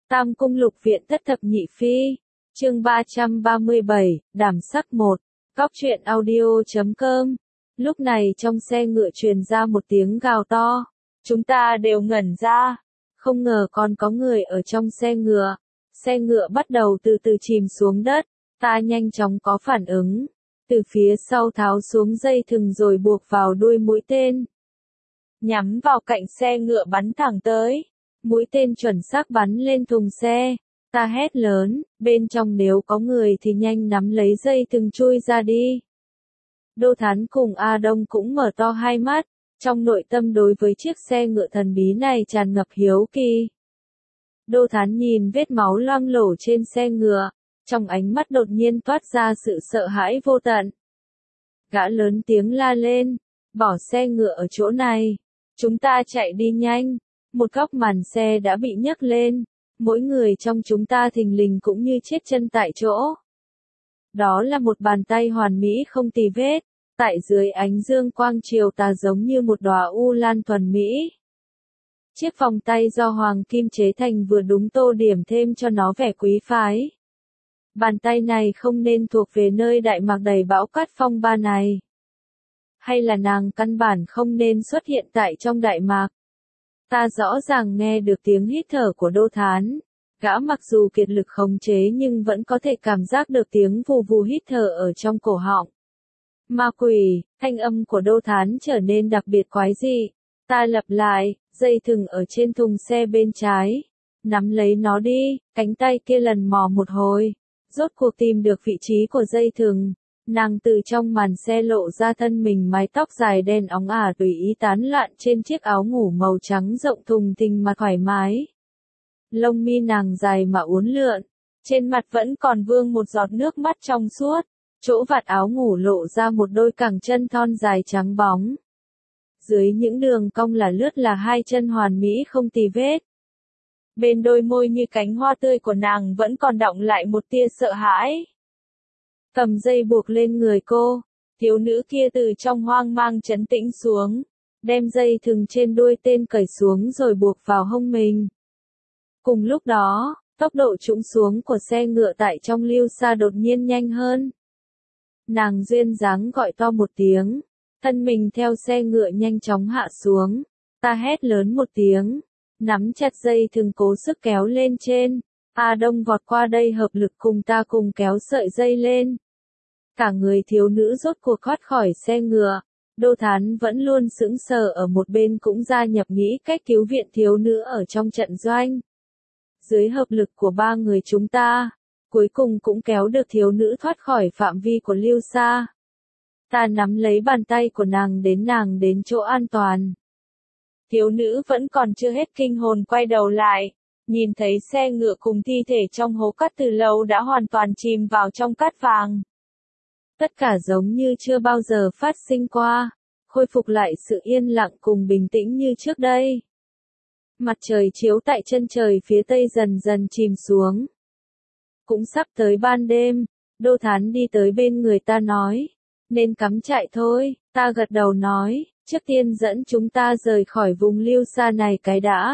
Tam Cung Lục Viện Thất Thập Nhị Phi, chương 337, Đảm Sắc 1, Cóc truyện audio.com. Lúc này trong xe ngựa truyền ra một tiếng gào to. Chúng ta đều ngẩn ra. Không ngờ còn có người ở trong xe ngựa. Xe ngựa bắt đầu từ từ chìm xuống đất. Ta nhanh chóng có phản ứng. Từ phía sau tháo xuống dây thừng rồi buộc vào đuôi mũi tên. Nhắm vào cạnh xe ngựa bắn thẳng tới. Mũi tên chuẩn xác bắn lên thùng xe. Ta hét lớn, bên trong nếu có người thì nhanh nắm lấy dây thừng chui ra đi. Đô Thán cùng A Đông cũng mở to hai mắt, trong nội tâm đối với chiếc xe ngựa thần bí này tràn ngập hiếu kỳ. Đô Thán nhìn vết máu loang lổ trên xe ngựa, trong ánh mắt đột nhiên toát ra sự sợ hãi vô tận. Gã lớn tiếng la lên, bỏ xe ngựa ở chỗ này, chúng ta chạy đi nhanh. Một góc màn xe đã bị nhấc lên, mỗi người trong chúng ta thình lình cũng như chết chân tại chỗ. Đó là một bàn tay hoàn mỹ không tì vết, tại dưới ánh dương quang chiều tà giống như một đóa u lan thuần mỹ. Chiếc vòng tay do hoàng kim chế thành vừa đúng tô điểm thêm cho nó vẻ quý phái. Bàn tay này không nên thuộc về nơi Đại Mạc đầy bão cát phong ba này. Hay là nàng căn bản không nên xuất hiện tại trong Đại Mạc. Ta rõ ràng nghe được tiếng hít thở của Đô Thán. Gã mặc dù kiệt lực khống chế nhưng vẫn có thể cảm giác được tiếng vù vù hít thở ở trong cổ họng. Ma quỷ, thanh âm của Đô Thán trở nên đặc biệt quái dị. Ta lặp lại, dây thừng ở trên thùng xe bên trái. Nắm lấy nó đi, cánh tay kia lần mò một hồi. Rốt cuộc tìm được vị trí của dây thừng. Nàng từ trong màn xe lộ ra thân mình mái tóc dài đen óng ả tùy ý tán loạn trên chiếc áo ngủ màu trắng rộng thùng thình mà thoải mái. Lông mi nàng dài mà uốn lượn, trên mặt vẫn còn vương một giọt nước mắt trong suốt, chỗ vạt áo ngủ lộ ra một đôi cẳng chân thon dài trắng bóng. Dưới những đường cong lướt là hai chân hoàn mỹ không tì vết. Bên đôi môi như cánh hoa tươi của nàng vẫn còn đọng lại một tia sợ hãi. Cầm dây buộc lên người cô, thiếu nữ kia từ trong hoang mang trấn tĩnh xuống, đem dây thừng trên đuôi tên cởi xuống rồi buộc vào hông mình. Cùng lúc đó, tốc độ trũng xuống của xe ngựa tại trong Lưu Sa đột nhiên nhanh hơn. Nàng duyên dáng gọi to một tiếng, thân mình theo xe ngựa nhanh chóng hạ xuống, ta hét lớn một tiếng, nắm chặt dây thừng cố sức kéo lên trên. A Đông vọt qua đây hợp lực cùng ta cùng kéo sợi dây lên. Cả người thiếu nữ rốt cuộc thoát khỏi xe ngựa. Đô Thán vẫn luôn sững sờ ở một bên cũng gia nhập nghĩ cách cứu viện thiếu nữ ở trong trận doanh. Dưới hợp lực của ba người chúng ta, cuối cùng cũng kéo được thiếu nữ thoát khỏi phạm vi của Lưu Sa. Ta nắm lấy bàn tay của nàng đến chỗ an toàn. Thiếu nữ vẫn còn chưa hết kinh hồn quay đầu lại. Nhìn thấy xe ngựa cùng thi thể trong hố cát từ lâu đã hoàn toàn chìm vào trong cát vàng. Tất cả giống như chưa bao giờ phát sinh qua, khôi phục lại sự yên lặng cùng bình tĩnh như trước đây. Mặt trời chiếu tại chân trời phía tây dần dần chìm xuống. Cũng sắp tới ban đêm, Đô Thán đi tới bên người ta nói, nên cắm trại thôi. Ta gật đầu nói, trước tiên dẫn chúng ta rời khỏi vùng Lưu Sa này cái đã.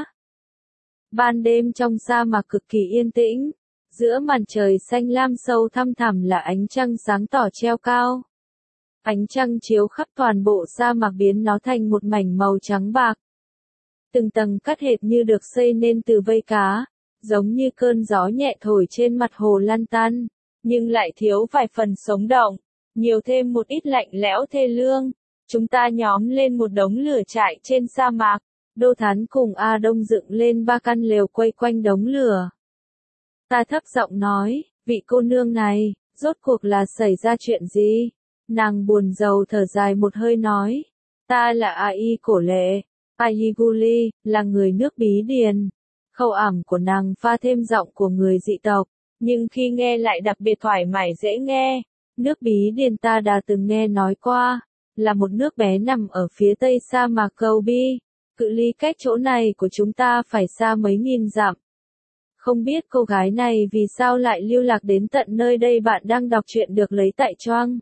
Ban đêm trong sa mạc cực kỳ yên tĩnh, giữa màn trời xanh lam sâu thăm thẳm là ánh trăng sáng tỏ treo cao. Ánh trăng chiếu khắp toàn bộ sa mạc biến nó thành một mảnh màu trắng bạc. Từng tầng cát hệt như được xây nên từ vây cá, giống như cơn gió nhẹ thổi trên mặt hồ lăn tăn, nhưng lại thiếu vài phần sống động, nhiều thêm một ít lạnh lẽo thê lương. Chúng ta nhóm lên một đống lửa trại trên sa mạc. Đô Thán cùng A Đông dựng lên 3 căn lều quay quanh đống lửa. Ta thấp giọng nói, vị cô nương này, rốt cuộc là xảy ra chuyện gì? Nàng buồn rầu thở dài một hơi nói, ta là Ai Cổ Lệ, Ai Guli, là người nước Bí Điền. Khẩu ảm của nàng pha thêm giọng của người dị tộc, nhưng khi nghe lại đặc biệt thoải mái dễ nghe. Nước Bí Điền ta đã từng nghe nói qua, là một nước bé nằm ở phía tây sa mạc Gobi. Cự ly cách chỗ này của chúng ta phải xa mấy nghìn dặm. Không biết cô gái này vì sao lại lưu lạc đến tận nơi đây. Bạn đang đọc truyện được lấy tại Choang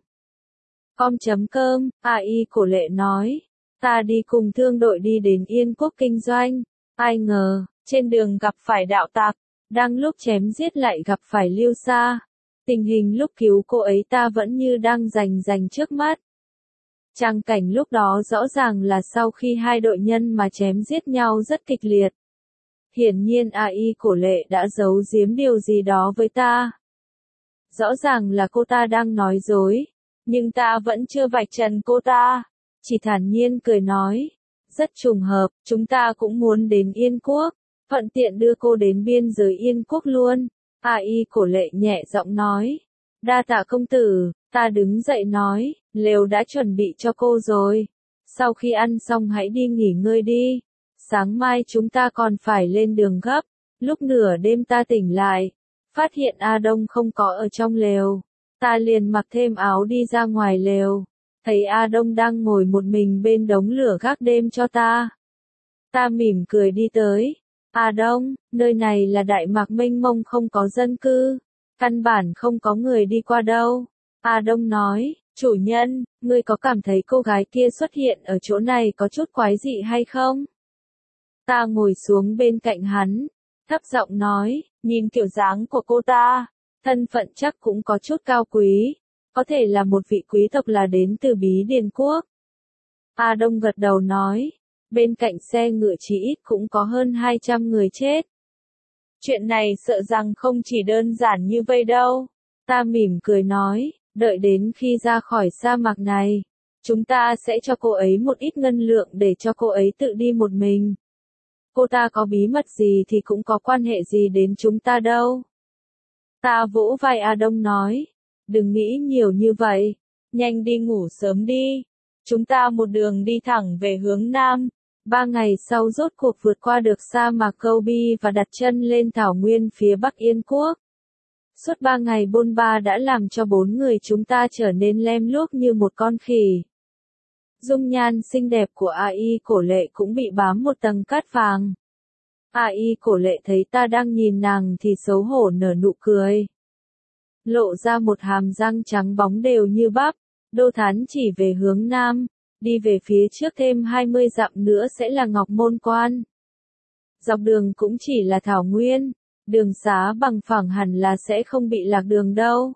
com.com. Ai Cổ Lệ nói, ta đi cùng thương đội đi đến Yên Quốc kinh doanh. Ai ngờ, trên đường gặp phải đạo tặc. Đang lúc chém giết lại gặp phải Lưu Sa. Tình hình lúc cứu cô ấy ta vẫn như đang rành trước mắt. Tràng cảnh lúc đó rõ ràng là sau khi hai đội nhân mà chém giết nhau rất kịch liệt. Hiển nhiên AI Cổ Lệ đã giấu giếm điều gì đó với ta. Rõ ràng là cô ta đang nói dối, nhưng ta vẫn chưa vạch trần cô ta, chỉ thản nhiên cười nói. Rất trùng hợp, chúng ta cũng muốn đến Yên Quốc, thuận tiện đưa cô đến biên giới Yên Quốc luôn. AI Cổ Lệ nhẹ giọng nói. Đa tạ công tử, ta đứng dậy nói, lều đã chuẩn bị cho cô rồi. Sau khi ăn xong hãy đi nghỉ ngơi đi. Sáng mai chúng ta còn phải lên đường gấp. Lúc nửa đêm ta tỉnh lại, phát hiện A Đông không có ở trong lều. Ta liền mặc thêm áo đi ra ngoài lều. Thấy A Đông đang ngồi một mình bên đống lửa gác đêm cho ta. Ta mỉm cười đi tới. A Đông, nơi này là Đại Mạc mênh mông không có dân cư. Căn bản không có người đi qua đâu. A Đông nói, chủ nhân, ngươi có cảm thấy cô gái kia xuất hiện ở chỗ này có chút quái dị hay không? Ta ngồi xuống bên cạnh hắn, thấp giọng nói, nhìn kiểu dáng của cô ta, thân phận chắc cũng có chút cao quý, có thể là một vị quý tộc là đến từ Bí Điền Quốc. A Đông gật đầu nói, bên cạnh xe ngựa chỉ ít cũng có hơn 200 người chết. Chuyện này sợ rằng không chỉ đơn giản như vậy đâu. Ta mỉm cười nói, đợi đến khi ra khỏi sa mạc này, chúng ta sẽ cho cô ấy một ít ngân lượng để cho cô ấy tự đi một mình. Cô ta có bí mật gì thì cũng có quan hệ gì đến chúng ta đâu. Ta vỗ vai A Đông nói, đừng nghĩ nhiều như vậy, nhanh đi ngủ sớm đi. Chúng ta một đường đi thẳng về hướng Nam. 3 ngày sau rốt cuộc vượt qua được sa mạc Gobi và đặt chân lên thảo nguyên phía Bắc Yên Quốc. Suốt 3 ngày bôn ba đã làm cho 4 người chúng ta trở nên lem luốc như một con khỉ. Dung nhan xinh đẹp của AI Cổ Lệ cũng bị bám một tầng cát vàng. AI Cổ Lệ thấy ta đang nhìn nàng thì xấu hổ nở nụ cười. Lộ ra một hàm răng trắng bóng đều như bắp, Đô Thán chỉ về hướng Nam, đi về phía trước thêm 20 dặm nữa sẽ là Ngọc Môn Quan. Dọc đường cũng chỉ là thảo nguyên, đường xá bằng phẳng hẳn là sẽ không bị lạc đường đâu.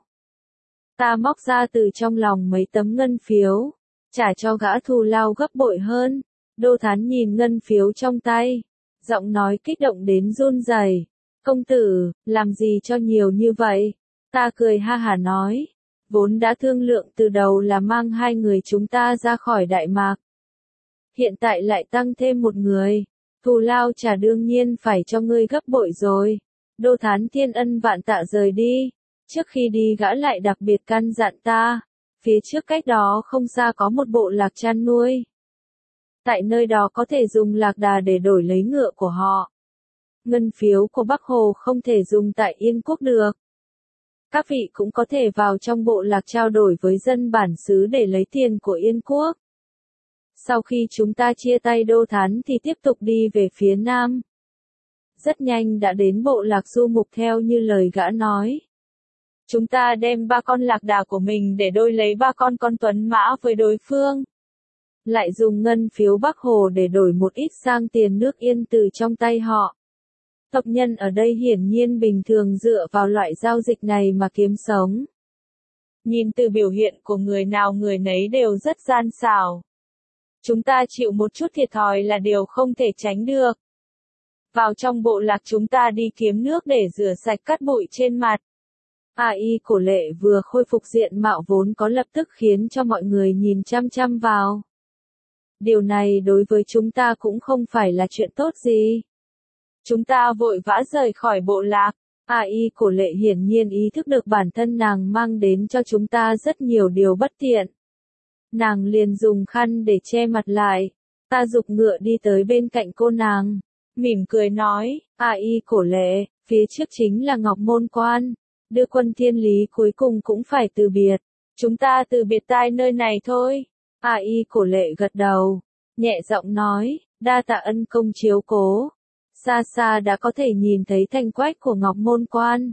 Ta móc ra từ trong lòng mấy tấm ngân phiếu, trả cho gã thù lao gấp bội hơn. Đô Thán nhìn ngân phiếu trong tay, giọng nói kích động đến run rẩy. Công tử, làm gì cho nhiều như vậy? Ta cười ha hả nói, vốn đã thương lượng từ đầu là mang 2 người chúng ta ra khỏi Đại Mạc. Hiện tại lại tăng thêm một người, thù lao trả đương nhiên phải cho ngươi gấp bội rồi. Đô Thán thiên ân vạn tạ rời đi. Trước khi đi gã lại đặc biệt căn dặn ta, phía trước cách đó không xa có một bộ lạc chăn nuôi. Tại nơi đó có thể dùng lạc đà để đổi lấy ngựa của họ. Ngân phiếu của Bắc Hồ không thể dùng tại Yên Quốc được. Các vị cũng có thể vào trong bộ lạc trao đổi với dân bản xứ để lấy tiền của Yên Quốc. Sau khi chúng ta chia tay Đô Thán thì tiếp tục đi về phía Nam. Rất nhanh đã đến bộ lạc Du Mục theo như lời gã nói. Chúng ta đem 3 con lạc đà của mình để đổi lấy 3 con tuấn mã với đối phương. Lại dùng ngân phiếu Bắc Hồ để đổi một ít sang tiền nước Yên từ trong tay họ. Tộc nhân ở đây hiển nhiên bình thường dựa vào loại giao dịch này mà kiếm sống. Nhìn từ biểu hiện của người nào người nấy đều rất gian xảo. Chúng ta chịu một chút thiệt thòi là điều không thể tránh được. Vào trong bộ lạc chúng ta đi kiếm nước để rửa sạch cát bụi trên mặt. AI Cổ Lệ vừa khôi phục diện mạo vốn có lập tức khiến cho mọi người nhìn chăm chăm vào. Điều này đối với chúng ta cũng không phải là chuyện tốt gì. Chúng ta vội vã rời khỏi bộ lạc. AI Cổ Lệ hiển nhiên ý thức được bản thân nàng mang đến cho chúng ta rất nhiều điều bất tiện. Nàng liền dùng khăn để che mặt lại. Ta giục ngựa đi tới bên cạnh cô nàng. Mỉm cười nói, AI Cổ Lệ, phía trước chính là Ngọc Môn Quan. Đưa quân thiên lý cuối cùng cũng phải từ biệt. Chúng ta từ biệt tại nơi này thôi. AI Cổ Lệ gật đầu. Nhẹ giọng nói, đa tạ ân công chiếu cố. Xa xa đã có thể nhìn thấy thành quách của Ngọc Môn Quan.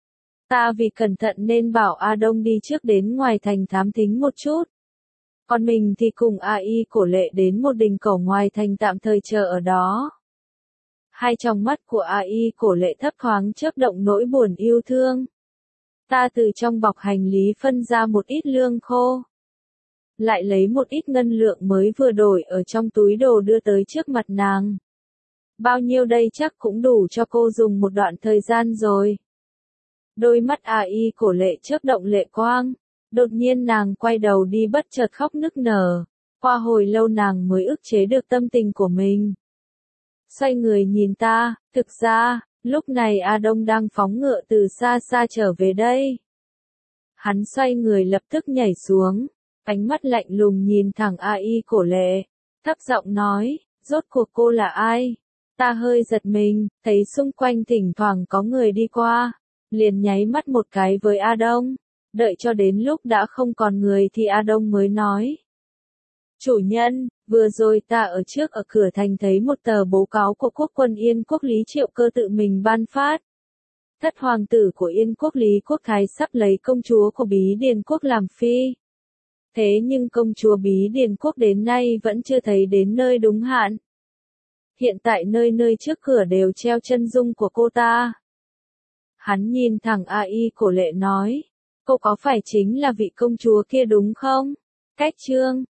Ta vì cẩn thận nên bảo A Đông đi trước đến ngoài thành thám thính một chút. Còn mình thì cùng AI Cổ Lệ đến một đình cổ ngoài thành tạm thời chờ ở đó. Hai tròng mắt của AI cổ lệ thấp thoáng chớp động nỗi buồn yêu thương. Ta từ trong bọc hành lý phân ra một ít lương khô. Lại lấy một ít ngân lượng mới vừa đổi ở trong túi đồ đưa tới trước mặt nàng. Bao nhiêu đây chắc cũng đủ cho cô dùng một đoạn thời gian rồi. Đôi mắt AI cổ lệ chớp động lệ quang. Đột nhiên nàng quay đầu đi bất chợt khóc nức nở. Qua hồi lâu nàng mới ức chế được tâm tình của mình. Xoay người nhìn ta, thực ra, lúc này A Đông đang phóng ngựa từ xa xa trở về đây. Hắn xoay người lập tức nhảy xuống, ánh mắt lạnh lùng nhìn thẳng AI cổ lệ, thấp giọng nói, rốt cuộc cô là ai? Ta hơi giật mình, thấy xung quanh thỉnh thoảng có người đi qua, liền nháy mắt một cái với A Đông, đợi cho đến lúc đã không còn người thì A Đông mới nói. Chủ nhân, vừa rồi ta ở trước ở cửa thành thấy một tờ báo cáo của quốc quân Yên Quốc Lý Triệu Cơ tự mình ban phát. Thất hoàng tử của Yên Quốc Lý Quốc Thái sắp lấy công chúa của Bí Điền Quốc làm phi. Thế nhưng công chúa Bí Điền Quốc đến nay vẫn chưa thấy đến nơi đúng hạn. Hiện tại nơi nơi trước cửa đều treo chân dung của cô ta. Hắn nhìn thẳng AI cổ lệ nói, cô có phải chính là vị công chúa kia đúng không? Cách chương